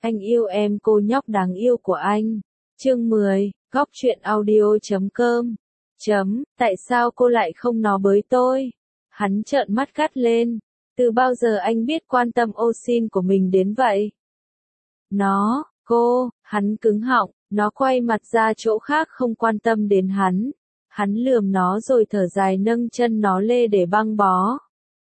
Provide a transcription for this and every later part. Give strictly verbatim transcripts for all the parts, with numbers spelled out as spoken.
Anh yêu em cô nhóc đáng yêu của anh. Chương mười, góc truyện audio chấm com. Chấm, tại sao cô lại không nói với tôi? Hắn trợn mắt gắt lên. Từ bao giờ anh biết quan tâm ô xin của mình đến vậy? Nó, cô, hắn cứng họng, nó quay mặt ra chỗ khác không quan tâm đến hắn. Hắn lườm nó rồi thở dài nâng chân nó lê để băng bó.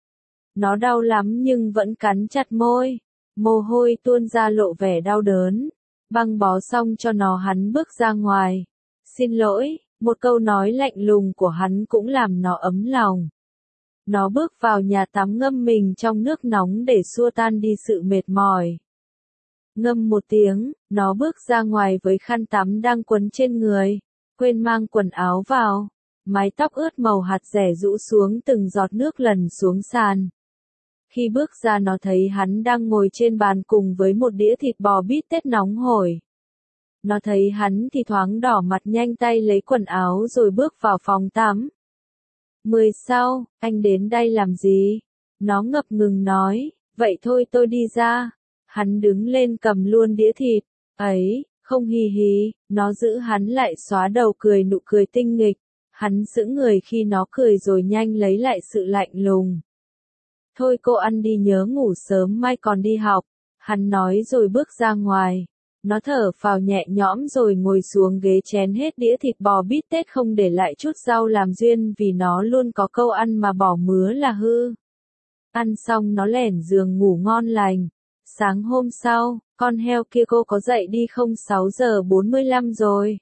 Nó đau lắm nhưng vẫn cắn chặt môi. Mồ hôi tuôn ra lộ vẻ đau đớn. Băng bó xong cho nó hắn bước ra ngoài. Xin lỗi, một câu nói lạnh lùng của hắn cũng làm nó ấm lòng. Nó bước vào nhà tắm ngâm mình trong nước nóng để xua tan đi sự mệt mỏi. Ngâm một tiếng, nó bước ra ngoài với khăn tắm đang quấn trên người, quên mang quần áo vào. Mái tóc ướt màu hạt dẻ rũ xuống từng giọt nước lần xuống sàn. Khi bước ra nó thấy hắn đang ngồi trên bàn cùng với một đĩa thịt bò bít tết nóng hổi. Nó thấy hắn thì thoáng đỏ mặt nhanh tay lấy quần áo rồi bước vào phòng tắm. Mười sau, anh đến đây làm gì? Nó ngập ngừng nói, vậy thôi tôi đi ra. Hắn đứng lên cầm luôn đĩa thịt. Ấy, không hì hì, nó giữ hắn lại xóa đầu cười nụ cười tinh nghịch. Hắn sững người khi nó cười rồi nhanh lấy lại sự lạnh lùng. Thôi cô ăn đi nhớ ngủ sớm mai còn đi học. Hắn nói rồi bước ra ngoài. Nó thở phào nhẹ nhõm rồi ngồi xuống ghế chén hết đĩa thịt bò bít tết không để lại chút rau làm duyên vì nó luôn có câu ăn mà bỏ mứa là hư. Ăn xong nó lẻn giường ngủ ngon lành. Sáng hôm sau, con heo kia cô có dậy đi không? Sáu giờ bốn mươi lăm rồi.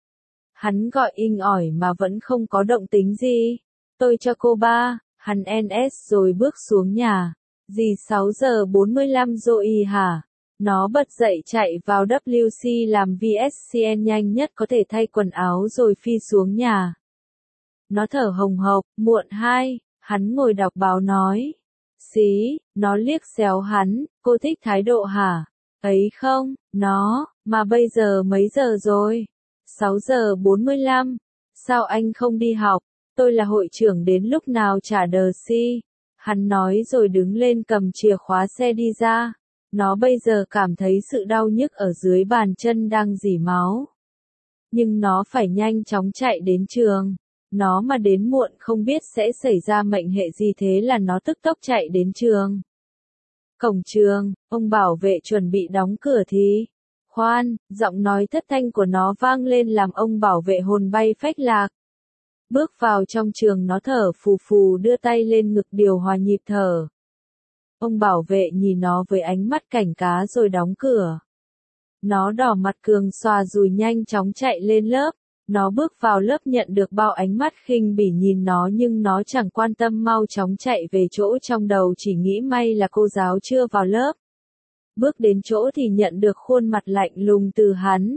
Hắn gọi inh ỏi mà vẫn không có động tính gì. Tôi cho cô ba, hắn en ét rồi bước xuống nhà. Gì sáu giờ bốn mươi lăm rồi hả? Nó bật dậy chạy vào W C làm vê ét xê en nhanh nhất có thể thay quần áo rồi phi xuống nhà. Nó thở hồng hộc, muộn hai, hắn ngồi đọc báo nói. Xí, nó liếc xéo hắn, cô thích thái độ hả? Ấy không, nó, mà bây giờ mấy giờ rồi? Sáu giờ bốn mươi lăm, sao anh không đi học? Tôi là hội trưởng đến lúc nào trả đờ si? Hắn nói rồi đứng lên cầm chìa khóa xe đi ra. Nó bây giờ cảm thấy sự đau nhức ở dưới bàn chân đang rỉ máu. Nhưng nó phải nhanh chóng chạy đến trường. Nó mà đến muộn không biết sẽ xảy ra mệnh hệ gì thế là nó tức tốc chạy đến trường. Cổng trường, ông bảo vệ chuẩn bị đóng cửa thì. Khoan, giọng nói thất thanh của nó vang lên làm ông bảo vệ hồn bay phách lạc. Bước vào trong trường nó thở phù phù đưa tay lên ngực điều hòa nhịp thở. Ông bảo vệ nhìn nó với ánh mắt cảnh cá rồi đóng cửa. Nó đỏ mặt cường xòa rồi nhanh chóng chạy lên lớp. Nó bước vào lớp nhận được bao ánh mắt khinh bỉ nhìn nó nhưng nó chẳng quan tâm mau chóng chạy về chỗ trong đầu chỉ nghĩ may là cô giáo chưa vào lớp. Bước đến chỗ thì nhận được khuôn mặt lạnh lùng từ hắn.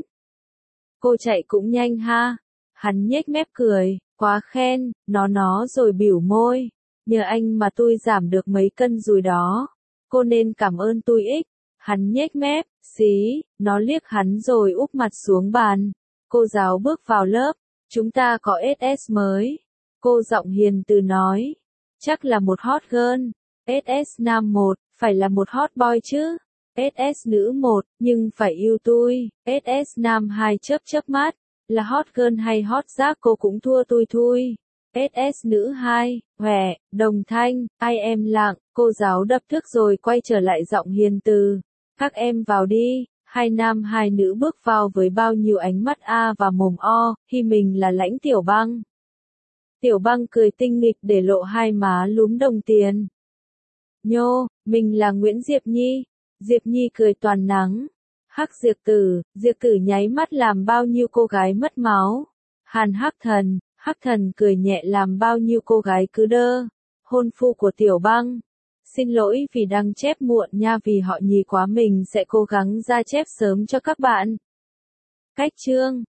Cô chạy cũng nhanh ha. Hắn nhếch mép cười, quá khen, nó nó rồi biểu môi. Nhờ anh mà tôi giảm được mấy cân rồi đó. Cô nên cảm ơn tôi ích. Hắn nhếch mép, xí, nó liếc hắn rồi úp mặt xuống bàn. Cô giáo bước vào lớp, chúng ta có ét ét mới. Cô giọng hiền từ nói, chắc là một hot girl. ét ét nam một, phải là một hot boy chứ. ét ét nữ một, nhưng phải yêu tôi. ét ét nam hai chớp chớp mắt, là hot girl hay hot giác cô cũng thua tôi thôi. ét ét nữ hai, hòe, đồng thanh, ai em lặng, cô giáo đập thước rồi quay trở lại giọng hiền từ. Các em vào đi. Hai nam hai nữ bước vào với bao nhiêu ánh mắt A và mồm O, khi mình là Lãnh Tiểu Băng. Tiểu Băng cười tinh nghịch để lộ hai má lúm đồng tiền. Nhô, mình là Nguyễn Diệp Nhi. Diệp Nhi cười toàn nắng. Hắc Diệp Tử, Diệp Tử nháy mắt làm bao nhiêu cô gái mất máu. Hàn Hắc Thần, Hắc Thần cười nhẹ làm bao nhiêu cô gái cứ đơ. Hôn phu của Tiểu Băng. Xin lỗi vì đăng chép muộn nha vì họ nhì quá mình sẽ cố gắng ra chép sớm cho các bạn. Cách chương